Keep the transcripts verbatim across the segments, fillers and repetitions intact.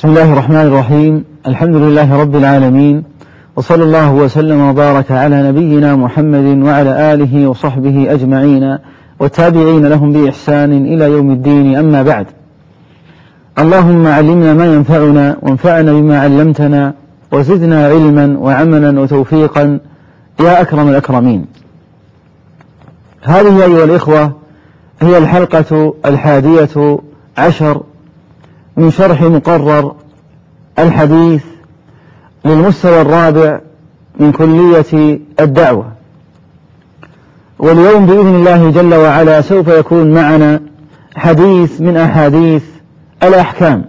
بسم الله الرحمن الرحيم. الحمد لله رب العالمين، وصلى الله وسلم وبارك على نبينا محمد وعلى آله وصحبه أجمعين والتابعين لهم بإحسان إلى يوم الدين. أما بعد، اللهم علمنا ما ينفعنا وانفعنا بما علمتنا وزدنا علما وعملا وتوفيقا يا أكرم الأكرمين. هذه أيها الإخوة هي الحلقة الحادية عشر من شرح مقرر الحديث للمستوى الرابع من كلية الدعوة، واليوم بإذن الله جل وعلا سوف يكون معنا حديث من أحاديث الأحكام.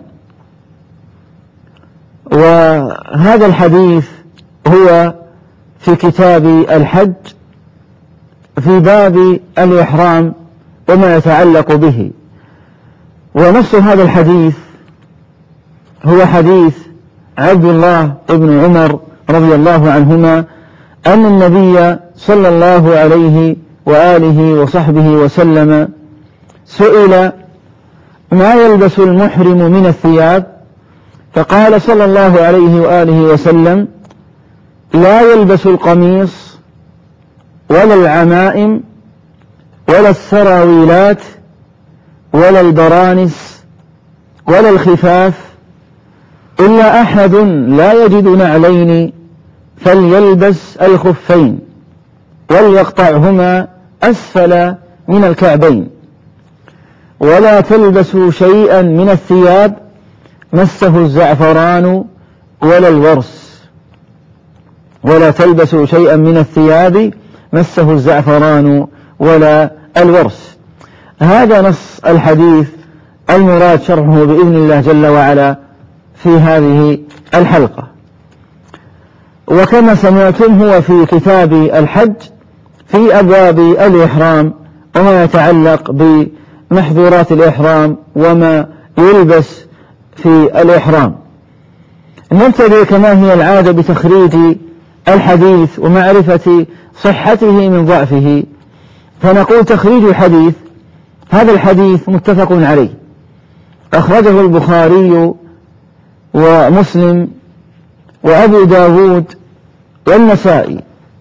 وهذا الحديث هو في كتاب الحج في باب الإحرام وما يتعلق به. ونص هذا الحديث هو حديث عبد الله بن عمر رضي الله عنهما أن النبي صلى الله عليه وآله وصحبه وسلم سئل ما يلبس المحرم من الثياب، فقال صلى الله عليه وآله وسلم: لا يلبس القميص ولا العمائم ولا السراويلات ولا البرانس ولا الخفاف إلا أحد لا يجد نعلين فليلبس الخفين وليقطعهما أسفل من الكعبين، ولا تلبسوا شيئا من الثياب مسه الزعفران ولا الورس ولا تلبسوا شيئا من الثياب مسه الزعفران ولا الورس. هذا نص الحديث المراد شرحه بإذن الله جل وعلا في هذه الحلقة. وكما سمعتم هو في كتاب الحج في أبواب الإحرام وما يتعلق بمحظورات الإحرام وما يلبس في الإحرام. نبتدئ كما هي العادة بتخريج الحديث ومعرفة صحته من ضعفه. فنقول تخريج الحديث: هذا الحديث متفق عليه، أخرجه البخاري ومسلم وأبو داود والنسائي،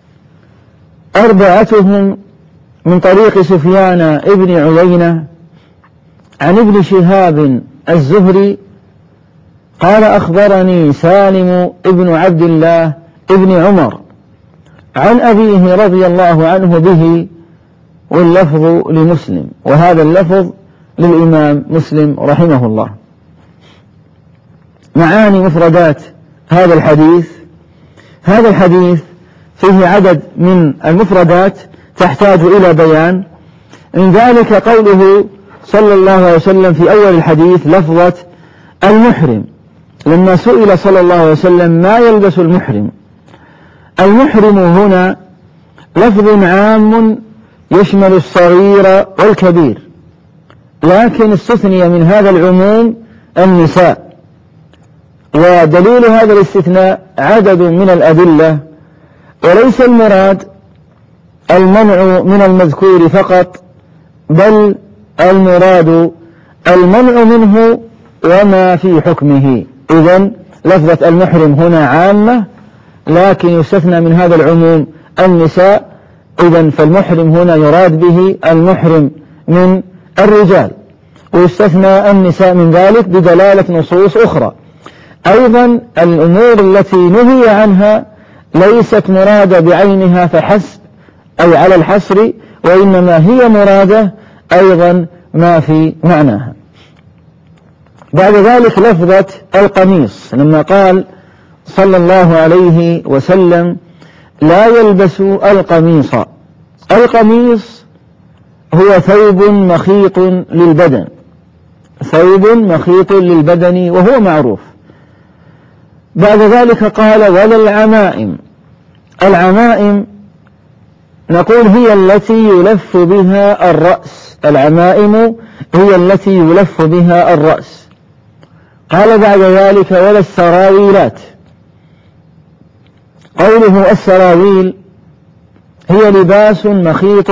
أربعتهم من طريق سفيان ابن عيينة عن ابن شهاب الزهري قال: أخبرني سالم ابن عبد الله ابن عمر عن أبيه رضي الله عنه به، واللفظ لمسلم، وهذا اللفظ للإمام مسلم رحمه الله. معاني مفردات هذا الحديث: هذا الحديث فيه عدد من المفردات تحتاج إلى بيان. من ذلك قوله صلى الله عليه وسلم في أول الحديث لفظة المحرم، لما سئل صلى الله عليه وسلم ما يلبس المحرم. المحرم هنا لفظ عام يشمل الصغير والكبير، لكن استثني من هذا العموم النساء، ودليل هذا الاستثناء عدد من الأدلة، وليس المراد المنع من المذكور فقط، بل المراد المنع منه وما في حكمه. إذن لفظة المحرم هنا عامة، لكن يستثنى من هذا العموم النساء. إذن فالمحرم هنا يراد به المحرم من الرجال، ويستثنى النساء من ذلك بدلالة نصوص أخرى. أيضا الأمور التي نهي عنها ليست مرادة بعينها فحسب أي على الحصر، وإنما هي مرادة أيضا ما في معناها. بعد ذلك لفظة القميص، لما قال صلى الله عليه وسلم: لا يلبس القميص. القميص هو ثوب مخيط للبدن، ثوب مخيط للبدن وهو معروف. بعد ذلك قال: ولا العمائم. العمائم نقول هي التي يلف بها الرأس، العمائم هي التي يلف بها الرأس. قال بعد ذلك: ولا السراويلات. قوله السراويل هي لباس مخيط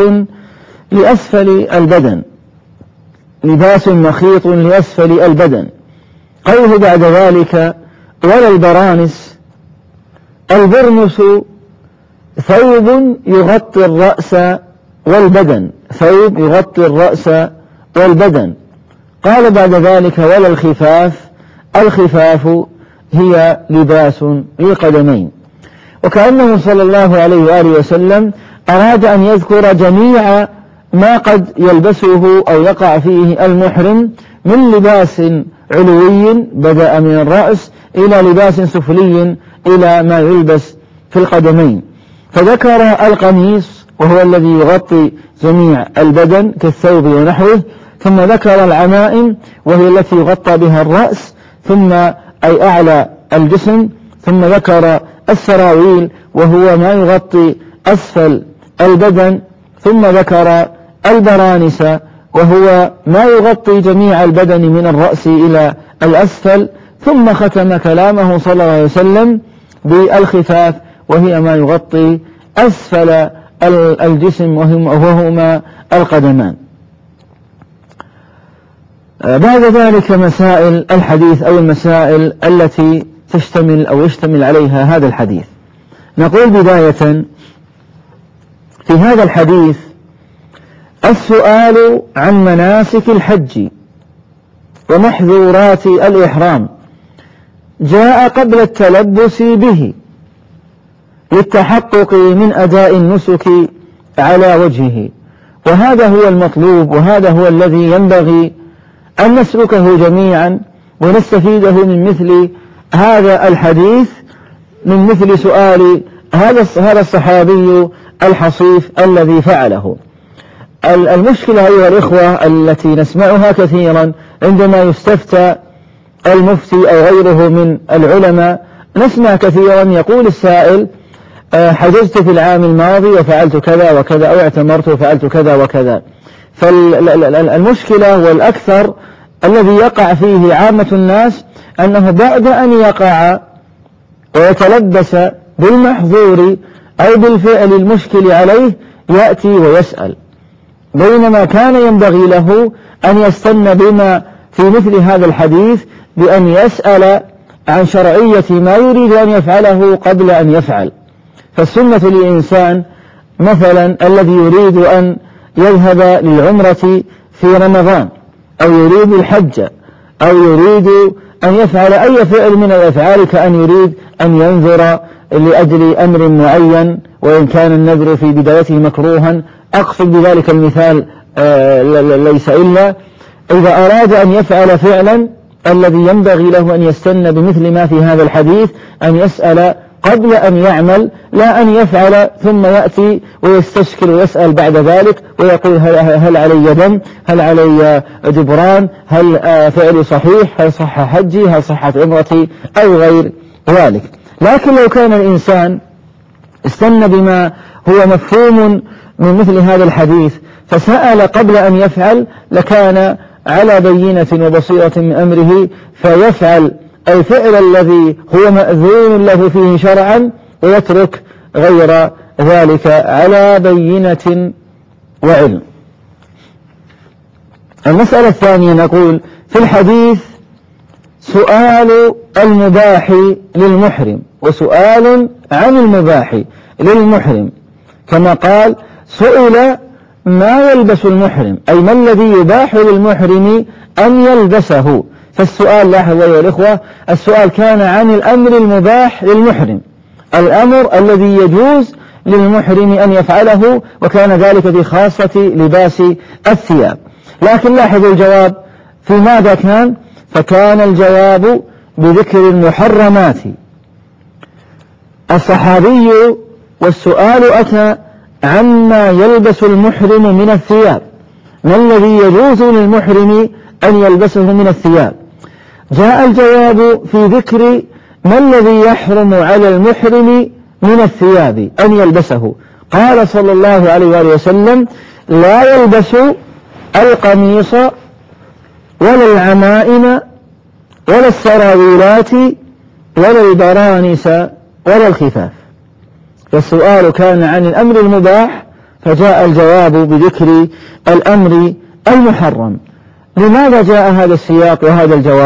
لأسفل البدن، لباس مخيط لأسفل البدن، قوله بعد ذلك ولا البرانس. البرنس ثوب يغطي الرأس والبدن، ثوب يغطي الرأس والبدن. قال بعد ذلك ولا الخفاف. الخفاف هي لباس للقدمين. وكأنه صلى الله عليه وآله وسلم أراد أن يذكر جميع ما قد يلبسه أو يقع فيه المحرم من لباس علوي بدأ من الرأس إلى لباس سفلي إلى ما يلبس في القدمين. فذكر القميص وهو الذي يغطي جميع البدن كالثوب ونحوه، ثم ذكر العمائم وهي التي يغطى بها الرأس ثم أي أعلى الجسم، ثم ذكر السراويل وهو ما يغطي أسفل البدن، ثم ذكر البرانس وهو ما يغطي جميع البدن من الرأس إلى الأسفل، ثم ختم كلامه صلى الله عليه وسلم بالخفاف وهي ما يغطي أسفل الجسم وهما القدمان. بعد ذلك مسائل الحديث أو المسائل التي تشتمل أو يشتمل عليها هذا الحديث. نقول بداية في هذا الحديث السؤال عن مناسك الحج ومحظورات الإحرام جاء قبل التلبس به للتحقق من أداء النسك على وجهه، وهذا هو المطلوب وهذا هو الذي ينبغي أن نسلكه جميعا ونستفيده من مثل هذا الحديث، من مثل سؤال هذا الصحابي الحصيف الذي فعله. المشكلة أيها الإخوة التي نسمعها كثيرا عندما يستفتى المفتي أو غيره من العلماء، نسمع كثيرا يقول السائل حجزت في العام الماضي وفعلت كذا وكذا، أو اعتمرت وفعلت كذا وكذا. فالمشكلة والأكثر الذي يقع فيه عامة الناس أنه بعد أن يقع ويتلبس بالمحظور أو بالفعل المشكل عليه يأتي ويسأل، بينما كان ينبغي له أن يستن بما في مثل هذا الحديث بأن يسأل عن شرعية ما يريد أن يفعله قبل أن يفعل. فالسنة للإنسان مثلا الذي يريد أن يذهب للعمرة في رمضان أو يريد الحج أو يريد أن يفعل أي فعل من الأفعال، كأن يريد أن ينذر لأجل أمر معين وإن كان النذر في بدايته مكروها، أقصد بذلك المثال ليس إلا إذا أراد أن يفعل فعلا الذي ينبغي له أن يستن بمثل ما في هذا الحديث أن يسأل قبل أن يعمل، لا أن يفعل ثم يأتي ويستشكل ويسأل بعد ذلك ويقول هل علي دم، هل علي جبران، هل فعلي صحيح، هل صح حجي، هل صحت عمرتي أو غير ذلك. لكن لو كان الإنسان استنى بما هو مفهوم من مثل هذا الحديث فسأل قبل أن يفعل لكان على بينة وبصيرة من أمره، فيفعل الفعل الذي هو مأذون له فيه شرعا ويترك غير ذلك على بينة وعلم. المسألة الثانية نقول في الحديث سؤال المباح للمحرم وسؤال عن المباح للمحرم، كما قال سئل ما يلبس المحرم، أي ما الذي يباح للمحرم أن يلبسه. فالسؤال لاحظوا أيها الإخوة السؤال كان عن الأمر المباح للمحرم، الأمر الذي يجوز للمحرم أن يفعله، وكان ذلك في خاصة لباس الثياب. لكن لاحظوا الجواب في ماذا كان، فكان الجواب بذكر المحرمات. الصحابي والسؤال أتى عما يلبس المحرم من الثياب، ما الذي يجوز للمحرم أن يلبسه من الثياب. جاء الجواب في ذكر ما الذي يحرم على المحرم من الثياب أن يلبسه. قال صلى الله عليه وآله وسلم لا يلبس القميص ولا العمائم ولا السراويلات ولا البرانس ولا الخفاف. فالسؤال كان عن الأمر المباح فجاء الجواب بذكر الأمر المحرم. لماذا جاء هذا السياق وهذا الجواب؟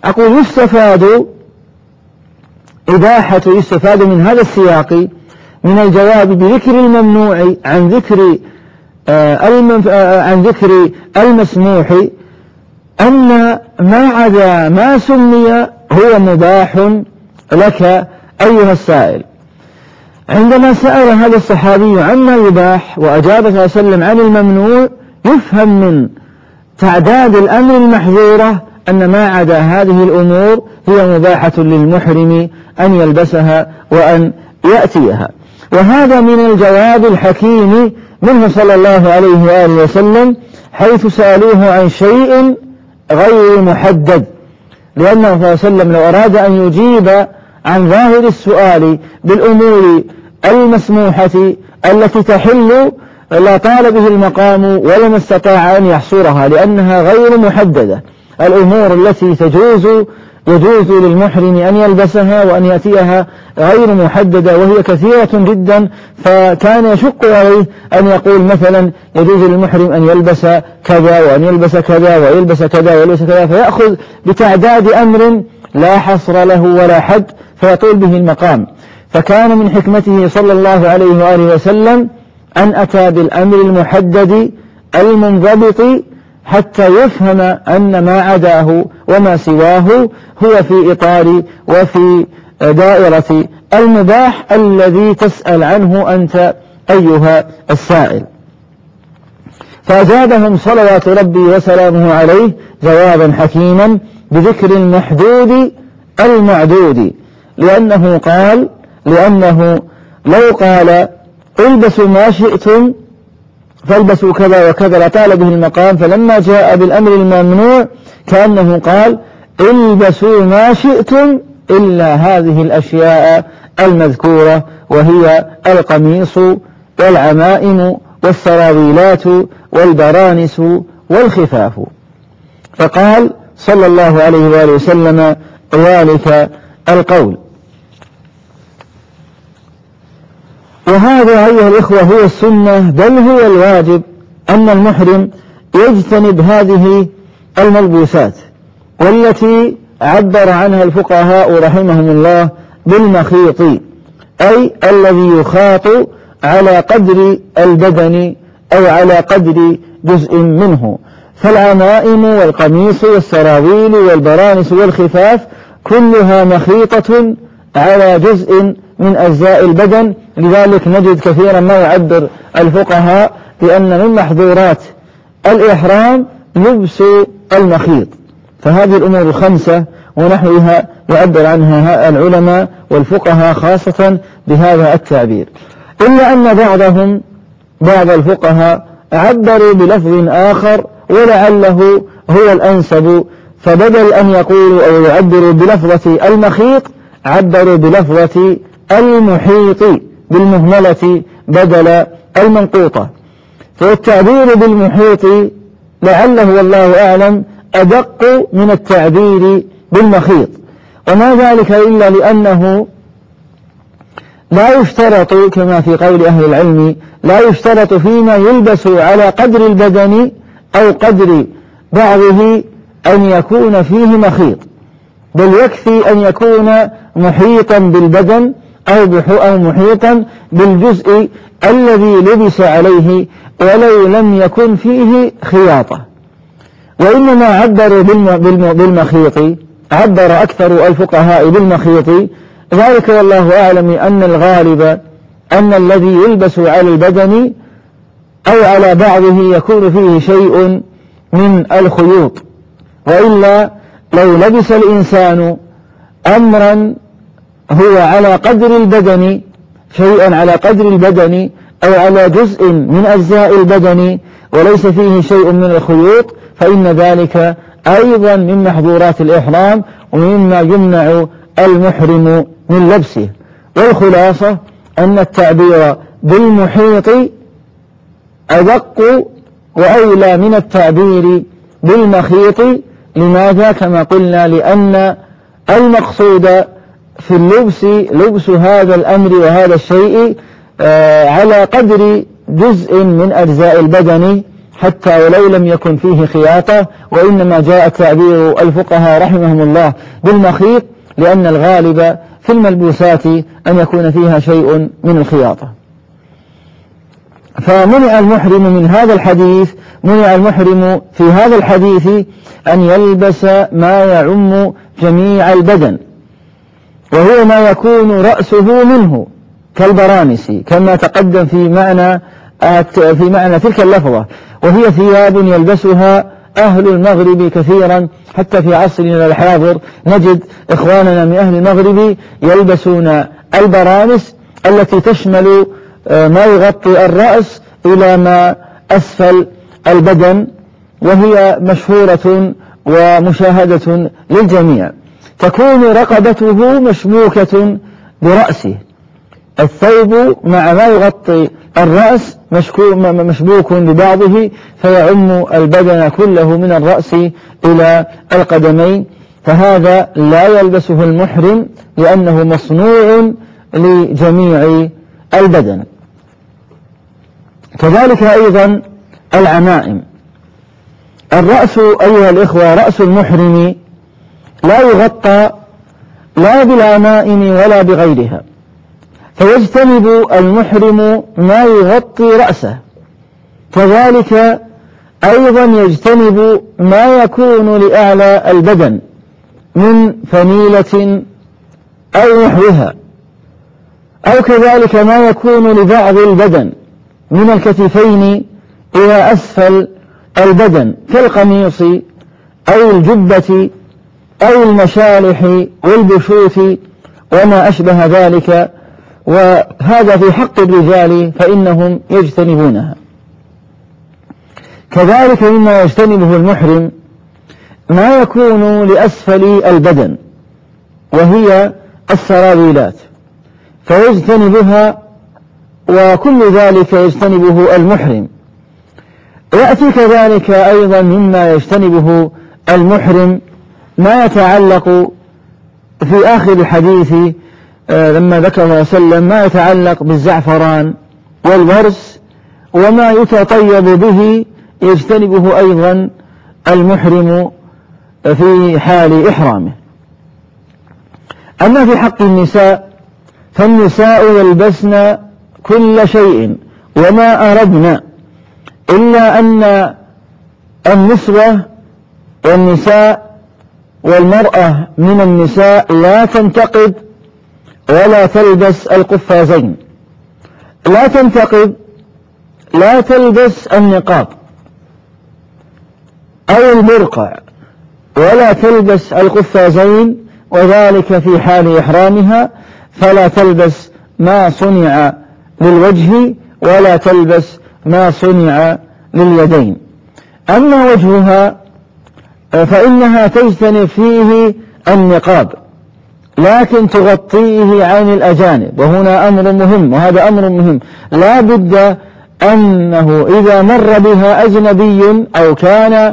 أقول يستفاد إباحة يستفاد من هذا السياق من الجواب بذكر الممنوع عن ذكر آه عن ذكر المسموح أن ما عدا ما سمي هو مباح لك أيها السائل. عندما سأل هذا الصحابي عما يباح وأجاب صلى الله عليه وسلم عن الممنوع، يفهم من تعداد الأمر المحظورة أن ما عدا هذه الأمور هي مباحة للمحرم أن يلبسها وأن يأتيها. وهذا من الجواب الحكيم منه صلى الله عليه وآله وسلم، حيث سألوه عن شيء غير محدد، لأنه صلى الله عليه وسلم لو أراد أن يجيب عن ظاهر السؤال بالأمور المسموحة التي تحل لا طال به المقام ولما استطاع أن يحصرها، لأنها غير محددة. الأمور التي تجوز يجوز للمحرم أن يلبسها وأن يأتيها غير محددة، وهي كثيرة جدا، فكان يشق عليه أن يقول مثلا يجوز للمحرم أن يلبس كذا وأن يلبس كذا ويلبس كذا ويلبس كذا، فيأخذ بتعداد أمر لا حصر له ولا حد فيطول به المقام. فكان من حكمته صلى الله عليه وآله وسلم أن أتى بالأمر المحدد المنضبط حتى يفهم أن ما عداه وما سواه هو في إطار وفي دائرة المباح الذي تسأل عنه أنت أيها السائل. فأجابهم صلوات ربي وسلامه عليه جوابا حكيما بذكر المحدود المعدود، لأنه قال لأنه لو قال البسوا ما شئتم فالبسوا كذا وكذا لطال به المقام، فلما جاء بالأمر الممنوع كأنه قال البسوا ما شئتم إلا هذه الأشياء المذكورة، وهي القميص والعمائم والسراويلات والبرانس والخفاف. فقال صلى الله عليه وآله وسلم ذلك القول. وهذا أيها الإخوة هو السنة، بل هو الواجب، أن المحرم يجتنب هذه الملبوسات، والتي عبر عنها الفقهاء رحمهم الله بالمخيط، أي الذي يخاط على قدر البدن أو على قدر جزء منه. فالعمائم والقميص والسراويل والبرانس والخفاف كلها مخيطة على جزء من أجزاء البدن. لذلك نجد كثيرا ما يعبر الفقهاء بأن من محظورات الإحرام لبس المخيط. فهذه الأمور الخمسة ونحوها يعبر عنها العلماء والفقهاء خاصة بهذا التعبير، إلا أن بعضهم بعض الفقهاء عبروا بلفظ آخر ولعله هو الأنسب، فبدل أن يقولوا أو يعبروا بلفظة المخيط عبروا بلفظة المحيط بالمهملة بدل المنقوطة. فالتعبير بالمحيط لعله والله أعلم أدق من التعبير بالمخيط، وما ذلك إلا لأنه لا يشترط كما في قول أهل العلم لا يشترط فيما يلبس على قدر البدن أو قدر بعضه أن يكون فيه مخيط، بل يكفي أن يكون محيطا بالبدن أو محيطا بالجزء الذي لبس عليه ولو لم يكن فيه خياطة. وإنما عبروا بالمخيط، عبر أكثر الفقهاء بالمخيط، ذلك والله أعلم أن الغالب أن الذي يلبس على البدن أو على بعضه يكون فيه شيء من الخيوط، وإلا لو لبس الإنسان أمرا هو على قدر البدن، شيئا على قدر البدن أو على جزء من أجزاء البدن وليس فيه شيء من الخيوط، فإن ذلك أيضا من محظورات الإحرام ومما يمنع المحرم من لبسه. والخلاصة أن التعبير بالمحيط أدق وأولى من التعبير بالمخيط. لماذا؟ كما قلنا لأن المقصود في اللبس لبس هذا الأمر وهذا الشيء على قدر جزء من أجزاء البدن حتى ولو لم يكن فيه خياطة، وإنما جاء تعبير الفقهاء رحمهم الله بالمخيط لأن الغالب في الملبوسات أن يكون فيها شيء من الخياطة. فمنع المحرم من هذا الحديث منع المحرم في هذا الحديث أن يلبس ما يعم جميع البدن، وهو ما يكون رأسه منه كالبرانس كما تقدم في معنى في معنى تلك اللفظة، وهي ثياب يلبسها أهل المغرب كثيرا. حتى في عصرنا الحاضر نجد إخواننا من أهل المغرب يلبسون البرانس التي تشمل ما يغطي الرأس إلى ما أسفل البدن، وهي مشهورة ومشاهدة للجميع. تكون رقبته مشبوكة برأسه، الثوب مع ما يغطي الرأس مشبوك ببعضه فيعم البدن كله من الرأس إلى القدمين، فهذا لا يلبسه المحرم لأنه مصنوع لجميع البدن. كذلك أيضا العمائم. الرأس أيها الإخوة، رأس المحرم لا يغطى لا بالعمائم ولا بغيرها، فيجتنب المحرم ما يغطي رأسه. كذلك أيضا يجتنب ما يكون لأعلى البدن من فنيلة أو نحوها، أو كذلك ما يكون لبعض البدن من الكتفين إلى أسفل البدن كالقميص أو الجبة أو المشالح والبشوت وما أشبه ذلك، وهذا في حق الرجال فإنهم يجتنبونها. كذلك مما يجتنبه المحرم ما يكون لأسفل البدن وهي السراويلات فيجتنبها، وكل ذلك يجتنبه المحرم. يأتي كذلك أيضا مما يجتنبه المحرم ما يتعلق في آخر الحديث لما ذكر صلى الله عليه وسلم ما يتعلق بالزعفران والورس وما يتطيب به يجتنبه أيضا المحرم في حال إحرامه. أما في حق النساء فالنساء يلبسن كل شيء وما أردنا، إلا أن النسوة والنساء والمرأة من النساء لا تنتقب ولا تلبس القفازين، لا تنتقب لا تلبس النقاب أو المرقع ولا تلبس القفازين، وذلك في حال إحرامها، فلا تلبس ما صنع للوجه ولا تلبس ما صنع لليدين. أما وجهها فإنها تجتنب فيه النقاب لكن تغطيه عن الأجانب، وهنا أمر مهم، وهذا أمر مهم، لا بد أنه إذا مر بها أجنبي أو كان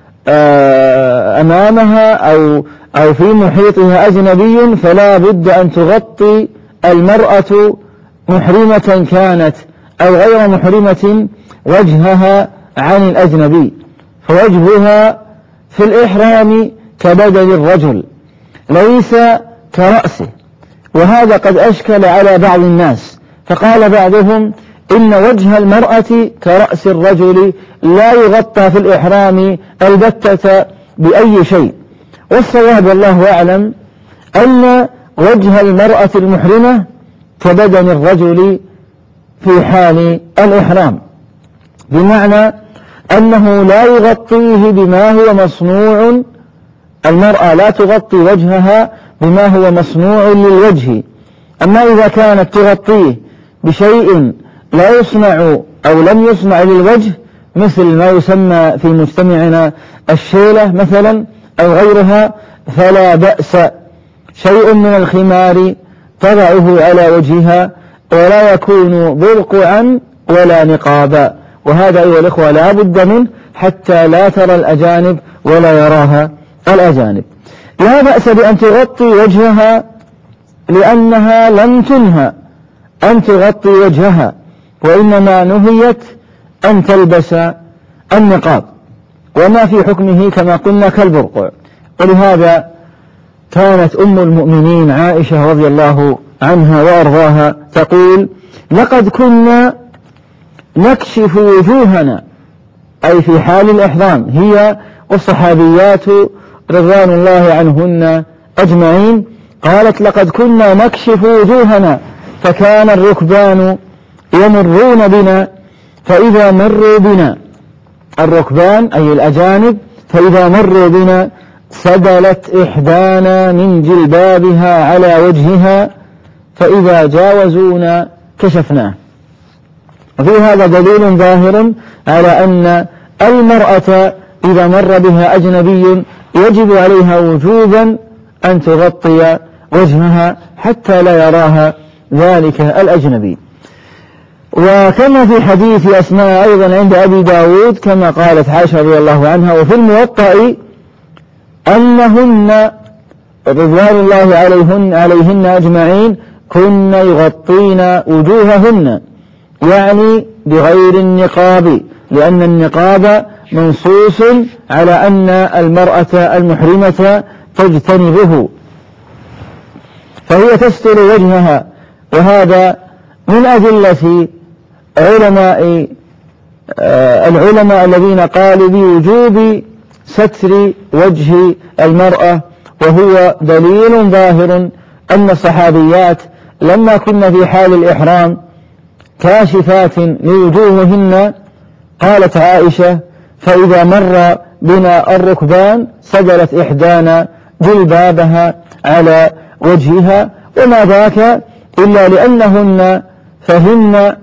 أمامها أو أو في محيطها أجنبي فلا بد أن تغطي المرأة محرمة كانت أو غير محرمة وجهها عن الأجنبي، فوجهها في الإحرام كبدن الرجل ليس كرأسه، وهذا قد أشكل على بعض الناس، فقال بعضهم إن وجه المرأة كرأس الرجل لا يغطى في الإحرام البتة بأي شيء. والصواب والله أعلم أن وجه المرأة المحرمة كبدن الرجل في حال الإحرام، بمعنى أنه لا يغطيه بما هو مصنوع، المرأة لا تغطي وجهها بما هو مصنوع للوجه. أما إذا كانت تغطيه بشيء لا يصنع أو لم يصنع للوجه مثل ما يسمى في مجتمعنا الشيلة مثلا أو غيرها فلا بأس، شيء من الخمار تضعه على وجهها ولا يكون برقعا ولا نقابا، وهذا أيها الإخوة لا بد منه حتى لا ترى الأجانب ولا يراها الأجانب. لا بأس بأن تغطي وجهها لأنها لم تنهى أن تغطي وجهها، وإنما نهيت أن تلبس النقاب، وما في حكمه كما قلنا كالبرقع. ولهذا كانت أم المؤمنين عائشة رضي الله عنها وأرضاها تقول: لقد كنا نكشف وجوهنا، أي في حال الإحرام، هي والصحابيات رضوان الله عنهن أجمعين. قالت: لقد كنا نكشف وجوهنا فكان الركبان يمرون بنا، فإذا مروا بنا، الركبان أي الأجانب، فإذا مروا بنا سدلت إحدانا من جلبابها على وجهها، فإذا جاوزونا كشفناه. وفي هذا دليل ظاهر على أن المرأة إذا مر بها أجنبي يجب عليها وجوبا أن تغطي وجهها حتى لا يراها ذلك الأجنبي. وكما في حديث أسماء أيضا عند أبي داود كما قالت عائشة رضي الله عنها: وفي الموطأ أنهن رضوان الله عليهن, عليهن أجمعين كن يغطين وجوههن، يعني بغير النقاب، لأن النقاب منصوص على أن المرأة المحرمة تجتنبه، فهي تستر وجهها. وهذا من أدلة علماء العلماء الذين قالوا بوجوب ستر وجه المرأة، وهو دليل ظاهر أن الصحابيات لما كنا في حال الإحرام كاشفات لوجوههن، قالت عائشة: فإذا مر بنا الركبان سدلت إحدانا جلبابها على وجهها، وما ذاك إلا لأنهن فهمن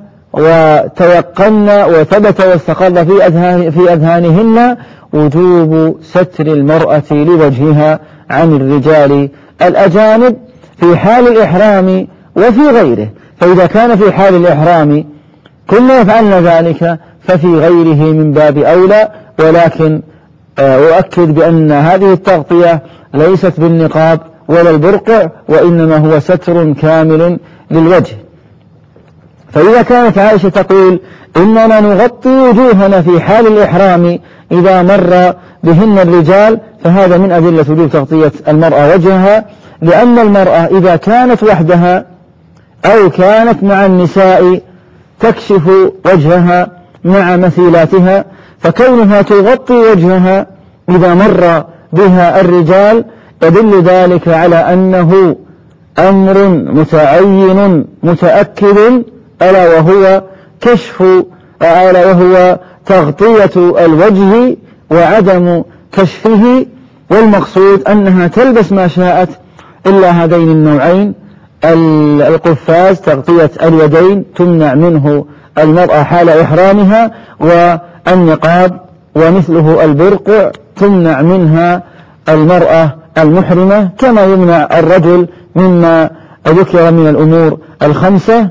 وتيقن وثبت واستقر في أذهان في أذهانهن وجوب ستر المرأة لوجهها عن الرجال الأجانب في حال الإحرام وفي غيره. فإذا كان في حال الإحرام كنا يفعلن ذلك ففي غيره من باب أولى. ولكن أؤكد بأن هذه التغطية ليست بالنقاب ولا البرقع، وإنما هو ستر كامل للوجه. فإذا كانت عائشة تقول: إننا نغطي وجوهنا في حال الإحرام إذا مر بهن الرجال، فهذا من أدلة وجوب تغطية المرأة وجهها، لأن المرأة إذا كانت وحدها أو كانت مع النساء تكشف وجهها مع مثيلاتها، فكونها تغطي وجهها إذا مر بها الرجال يدل ذلك على أنه أمر متعين متأكد، ألا وهو كشف ألا وهو تغطية الوجه وعدم كشفه. والمقصود أنها تلبس ما شاءت إلا هذين النوعين: القفاز تغطية اليدين تمنع منه المرأة حال إحرامها، والنقاب ومثله البرقع تمنع منها المرأة المحرمة، كما يمنع الرجل مما ذكر من الأمور الخمسة.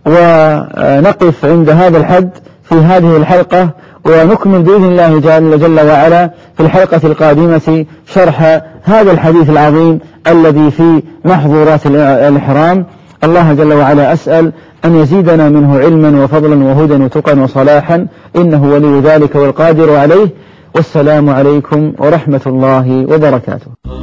ونقف عند هذا الحد في هذه الحلقة، ونكمل بإذن الله جل, جل وعلا في الحلقة القادمة شرح هذا الحديث العظيم الذي في محظورات الإحرام. الله جل وعلا أسأل أن يزيدنا منه علما وفضلا وهدى وتقى وصلاحا، إنه ولي ذلك والقادر عليه. والسلام عليكم ورحمة الله وبركاته.